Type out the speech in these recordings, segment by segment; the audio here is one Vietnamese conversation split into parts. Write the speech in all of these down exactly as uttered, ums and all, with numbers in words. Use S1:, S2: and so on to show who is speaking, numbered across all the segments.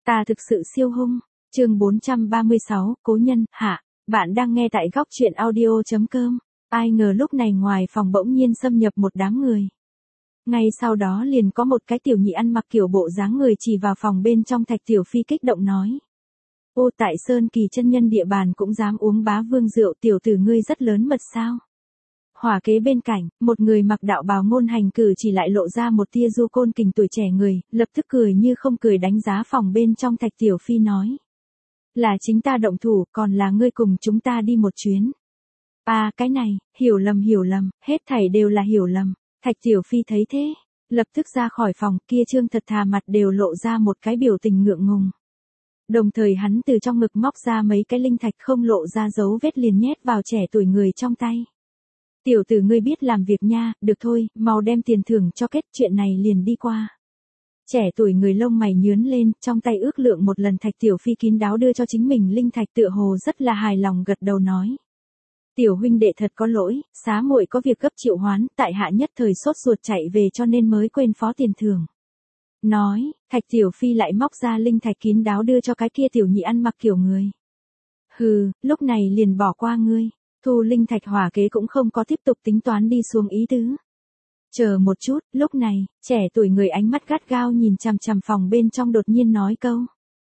S1: Ta thực sự siêu hung. Chương bốn trăm ba mươi sáu, Cố nhân, hạ. Bạn đang nghe tại góc truyện audio chấm com. Ai ngờ lúc này ngoài phòng bỗng nhiên xâm nhập một đám người. Ngay sau đó liền có một cái tiểu nhị ăn mặc kiểu bộ dáng người chỉ vào phòng bên trong. Thạch Tiểu Phi kích động nói. Ô, tại Sơn Kỳ chân nhân địa bàn cũng dám uống bá vương rượu, tiểu tử ngươi rất lớn mật sao? Hỏa kế bên cạnh, một người mặc đạo bào ngôn hành cử chỉ lại lộ ra một tia du côn kình tuổi trẻ người, lập tức cười như không cười đánh giá phòng bên trong. Thạch Tiểu Phi nói. Là chính ta động thủ, còn là ngươi cùng chúng ta đi một chuyến. À, cái này, hiểu lầm hiểu lầm, hết thảy đều là hiểu lầm. Thạch Tiểu Phi thấy thế, lập tức ra khỏi phòng, kia trương thật thà mặt đều lộ ra một cái biểu tình ngượng ngùng. Đồng thời hắn từ trong ngực móc ra mấy cái linh thạch không lộ ra dấu vết liền nhét vào trẻ tuổi người trong tay. Tiểu tử ngươi biết làm việc nha, được thôi, mau đem tiền thưởng cho kết, chuyện này liền đi qua. Trẻ tuổi người lông mày nhướn lên, trong tay ước lượng một lần. Thạch Tiểu Phi kín đáo đưa cho chính mình linh thạch, tựa hồ rất là hài lòng gật đầu nói. Tiểu huynh đệ thật có lỗi, xá muội có việc gấp triệu hoán, tại hạ nhất thời sốt ruột chạy về cho nên mới quên phó tiền thưởng. Nói, Thạch Tiểu Phi lại móc ra linh thạch kín đáo đưa cho cái kia tiểu nhị ăn mặc kiểu người. Hừ, lúc này liền bỏ qua ngươi. Thu linh thạch hỏa kế cũng không có tiếp tục tính toán đi xuống ý tứ. Chờ một chút, lúc này, trẻ tuổi người ánh mắt gắt gao nhìn chằm chằm phòng bên trong đột nhiên nói câu.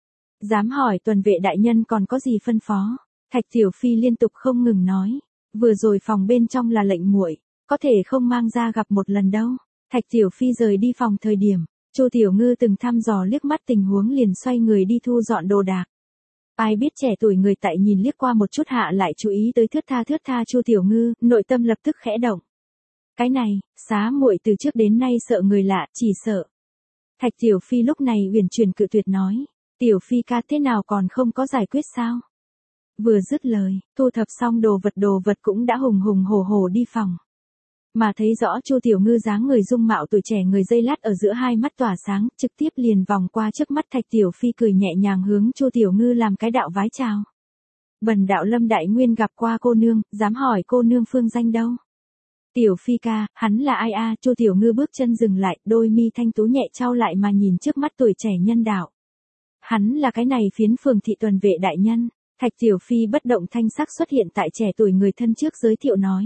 S1: Dám hỏi tuần vệ đại nhân còn có gì phân phó? Thạch Tiểu Phi liên tục không ngừng nói. Vừa rồi phòng bên trong là lệnh muội, có thể không mang ra gặp một lần đâu. Thạch Tiểu Phi rời đi phòng thời điểm, Chu Tiểu Ngư từng thăm dò liếc mắt tình huống liền xoay người đi thu dọn đồ đạc. Ai biết trẻ tuổi người tại nhìn liếc qua một chút hạ lại chú ý tới thướt tha thướt tha Chu Tiểu Ngư, nội tâm lập tức khẽ động. Cái này, xá muội từ trước đến nay sợ người lạ, chỉ sợ. Thạch Tiểu Phi lúc này uyển chuyển cự tuyệt nói. Tiểu Phi ca thế nào còn không có giải quyết sao? Vừa dứt lời, thu thập xong đồ vật đồ vật cũng đã hùng hùng hổ hổ đi phòng. Mà thấy rõ Chu Tiểu Ngư dáng người dung mạo tuổi trẻ người dây lát ở giữa hai mắt tỏa sáng, trực tiếp liền vòng qua trước mắt. Thạch Tiểu Phi cười nhẹ nhàng hướng Chu Tiểu Ngư làm cái đạo vái chào. Bần đạo Lâm Đại Nguyên gặp qua cô nương, dám hỏi cô nương phương danh đâu? Tiểu Phi ca, hắn là ai a? Chu Tiểu Ngư bước chân dừng lại, đôi mi thanh tú nhẹ trao lại mà nhìn trước mắt tuổi trẻ nhân đạo. Hắn là cái này phiến phường thị tuần vệ đại nhân. Thạch Tiểu Phi bất động thanh sắc xuất hiện tại trẻ tuổi người thân trước giới thiệu nói.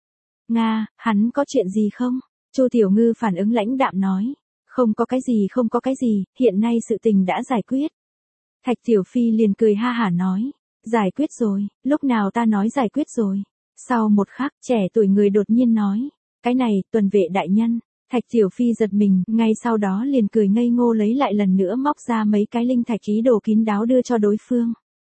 S1: Nga, hắn có chuyện gì không? Chu Tiểu Ngư phản ứng lãnh đạm nói. Không có cái gì không có cái gì, hiện nay sự tình đã giải quyết. Thạch Tiểu Phi liền cười ha hả nói. Giải quyết rồi, lúc nào ta nói giải quyết rồi. Sau một khắc, trẻ tuổi người đột nhiên nói. Cái này, tuần vệ đại nhân. Thạch Tiểu Phi giật mình, ngay sau đó liền cười ngây ngô lấy lại lần nữa móc ra mấy cái linh thạch ý đồ kín đáo đưa cho đối phương.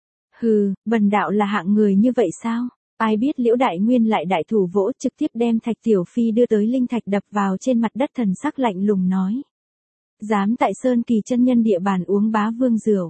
S1: Hừ, bần đạo là hạng người như vậy sao? Ai biết Liễu Đại Nguyên lại đại thủ vỗ trực tiếp đem Thạch Tiểu Phi đưa tới linh thạch đập vào trên mặt đất, thần sắc lạnh lùng nói. Dám tại Sơn Kỳ chân nhân địa bàn uống bá vương rượu.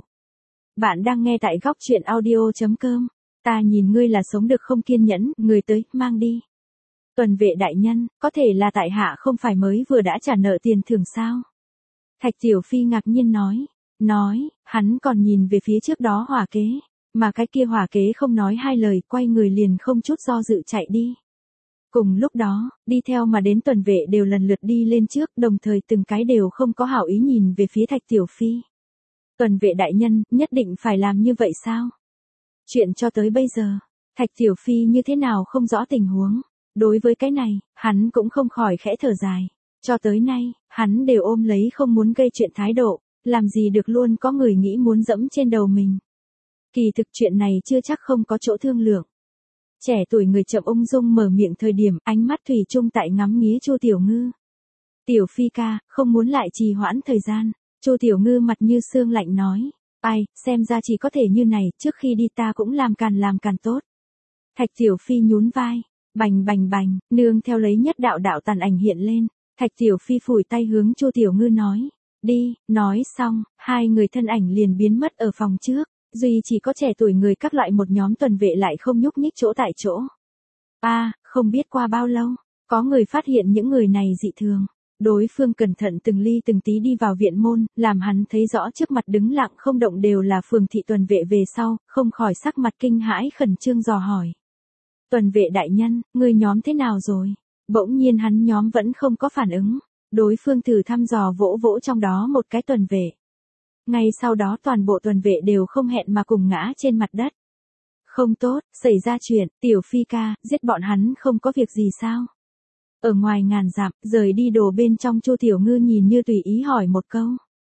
S1: Bạn đang nghe tại góc truyện audio chấm com. Ta nhìn ngươi là sống được không kiên nhẫn, người tới, mang đi. Tuần vệ đại nhân, có thể là tại hạ không phải mới vừa đã trả nợ tiền thưởng sao? Thạch Tiểu Phi ngạc nhiên nói. Nói, hắn còn nhìn về phía trước đó hỏa kế. Mà cái kia hỏa kế không nói hai lời, quay người liền không chút do dự chạy đi. Cùng lúc đó, đi theo mà đến tuần vệ đều lần lượt đi lên trước, đồng thời từng cái đều không có hảo ý nhìn về phía Thạch Tiểu Phi. Tuần vệ đại nhân, nhất định phải làm như vậy sao? Chuyện cho tới bây giờ, Thạch Tiểu Phi như thế nào không rõ tình huống. Đối với cái này, hắn cũng không khỏi khẽ thở dài. Cho tới nay, hắn đều ôm lấy không muốn gây chuyện thái độ, làm gì được luôn có người nghĩ muốn dẫm trên đầu mình. Kỳ thực chuyện này chưa chắc không có chỗ thương lượng. Trẻ tuổi người chậm ung dung mở miệng thời điểm, ánh mắt thủy chung tại ngắm nghía Chu Tiểu Ngư. Tiểu Phi ca, không muốn lại trì hoãn thời gian. Chu Tiểu Ngư mặt như xương lạnh nói. Ai, xem ra chỉ có thể như này, trước khi đi ta cũng làm càn làm càn tốt. Thạch Tiểu Phi nhún vai. Bành bành bành, nương theo lấy nhất đạo đạo tàn ảnh hiện lên. Thạch Tiểu Phi phủi tay hướng Chu Tiểu Ngư nói. Đi, nói xong, hai người thân ảnh liền biến mất ở phòng trước. Duy chỉ có trẻ tuổi người các loại một nhóm tuần vệ lại không nhúc nhích chỗ tại chỗ. A, à, không biết qua bao lâu, có người phát hiện những người này dị thường. Đối phương cẩn thận từng ly từng tí đi vào viện môn, làm hắn thấy rõ trước mặt đứng lặng không động đều là phường thị tuần vệ về sau, không khỏi sắc mặt kinh hãi khẩn trương dò hỏi. Tuần vệ đại nhân, người nhóm thế nào rồi? Bỗng nhiên hắn nhóm vẫn không có phản ứng. Đối phương thử thăm dò vỗ vỗ trong đó một cái tuần vệ. Ngay sau đó toàn bộ tuần vệ đều không hẹn mà cùng ngã trên mặt đất. Không tốt, xảy ra chuyện, Tiểu Phi ca, giết bọn hắn không có việc gì sao? Ở ngoài ngàn dặm, rời đi đồ bên trong Chu Tiểu Ngư nhìn như tùy ý hỏi một câu.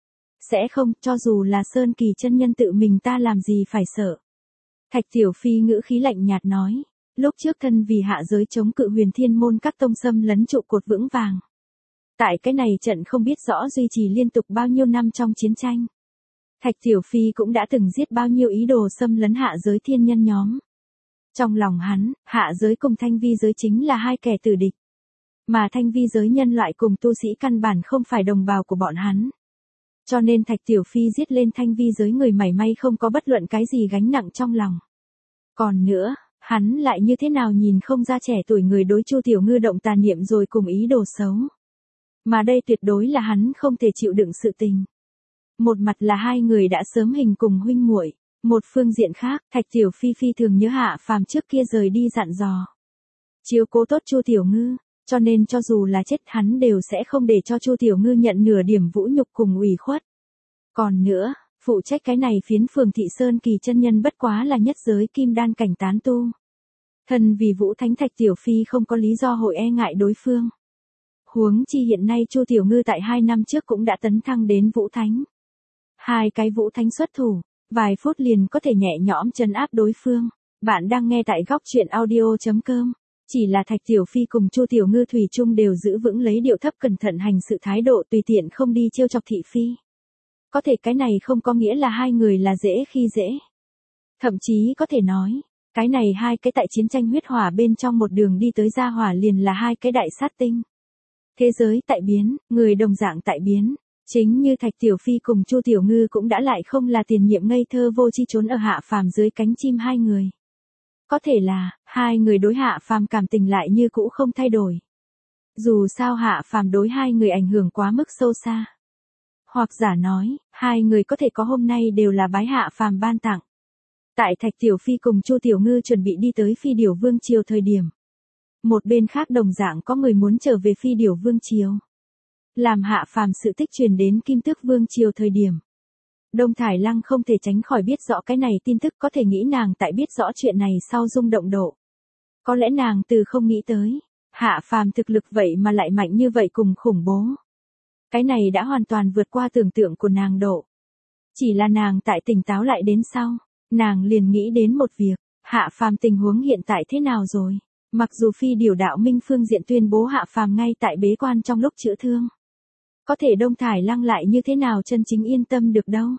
S1: Sẽ không, cho dù là Sơn Kỳ chân nhân tự mình ta làm gì phải sợ. Thạch Tiểu Phi ngữ khí lạnh nhạt nói. Lúc trước thân vì hạ giới chống cự Huyền Thiên môn các tông xâm lấn trụ cột vững vàng. Tại cái này trận không biết rõ duy trì liên tục bao nhiêu năm trong chiến tranh. Thạch Tiểu Phi cũng đã từng giết bao nhiêu ý đồ xâm lấn hạ giới thiên nhân nhóm. Trong lòng hắn, hạ giới cùng thanh vi giới chính là hai kẻ tử địch. Mà thanh vi giới nhân loại cùng tu sĩ căn bản không phải đồng bào của bọn hắn. Cho nên Thạch Tiểu Phi giết lên thanh vi giới người mảy may không có bất luận cái gì gánh nặng trong lòng. Còn nữa, hắn lại như thế nào nhìn không ra trẻ tuổi người đối Chu Tiểu Ngư động tà niệm rồi cùng ý đồ xấu. Mà đây tuyệt đối là hắn không thể chịu đựng sự tình. Một mặt là hai người đã sớm hình cùng huynh muội, một phương diện khác, Thạch Tiểu Phi phi thường nhớ Hạ Phàm trước kia rời đi dặn dò. Chiếu cố tốt Chu Tiểu Ngư, cho nên cho dù là chết hắn đều sẽ không để cho Chu Tiểu Ngư nhận nửa điểm vũ nhục cùng ủy khuất. Còn nữa, phụ trách cái này phiến phường thị Sơn Kỳ chân nhân bất quá là nhất giới kim đan cảnh tán tu. Thần vì Vũ Thánh Thạch Tiểu Phi không có lý do hội e ngại đối phương. Huống chi hiện nay Chu Tiểu Ngư tại hai năm trước cũng đã tấn thăng đến Vũ Thánh. Hai cái Vũ Thánh xuất thủ, vài phút liền có thể nhẹ nhõm trấn áp đối phương. Bạn đang nghe tại góc truyện audio chấm com. Chỉ là Thạch Tiểu Phi cùng Chu Tiểu Ngư thủy chung đều giữ vững lấy điệu thấp cẩn thận hành sự thái độ tùy tiện không đi trêu chọc thị phi. Có thể cái này không có nghĩa là hai người là dễ khi dễ. Thậm chí có thể nói, cái này hai cái tại chiến tranh huyết hỏa bên trong một đường đi tới gia hỏa liền là hai cái đại sát tinh. Thế giới tại biến, người đồng dạng tại biến. Chính như Thạch Tiểu Phi cùng Chu Tiểu Ngư cũng đã lại không là tiền nhiệm ngây thơ vô chi trốn ở Hạ Phàm dưới cánh chim hai người. Có thể là, hai người đối Hạ Phàm cảm tình lại như cũ không thay đổi. Dù sao Hạ Phàm đối hai người ảnh hưởng quá mức sâu xa. Hoặc giả nói, hai người có thể có hôm nay đều là bái Hạ Phàm ban tặng. Tại Thạch Tiểu Phi cùng Chu Tiểu Ngư chuẩn bị đi tới Phi Điểu Vương Triều thời điểm. Một bên khác đồng dạng có người muốn trở về Phi Điểu Vương Triều. Làm Hạ Phàm sự tích truyền đến Kim Tước Vương Triều thời điểm. Đông Thải Lăng không thể tránh khỏi biết rõ cái này tin tức, có thể nghĩ nàng tại biết rõ chuyện này sau rung động độ. Có lẽ nàng từ không nghĩ tới, Hạ Phàm thực lực vậy mà lại mạnh như vậy cùng khủng bố. Cái này đã hoàn toàn vượt qua tưởng tượng của nàng độ. Chỉ là nàng tại tỉnh táo lại đến sau, nàng liền nghĩ đến một việc, Hạ Phàm tình huống hiện tại thế nào rồi? Mặc dù Phi Điểu Đạo Minh phương diện tuyên bố Hạ Phàm ngay tại bế quan trong lúc chữa thương. Có thể Đông Thải Lăng lại như thế nào chân chính yên tâm được đâu.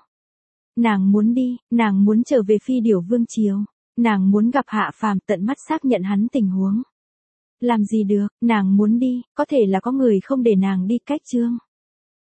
S1: Nàng muốn đi, nàng muốn trở về Phi Điểu Vương Triều, nàng muốn gặp Hạ Phàm tận mắt xác nhận hắn tình huống. Làm gì được, nàng muốn đi, có thể là có người không để nàng đi cách chương.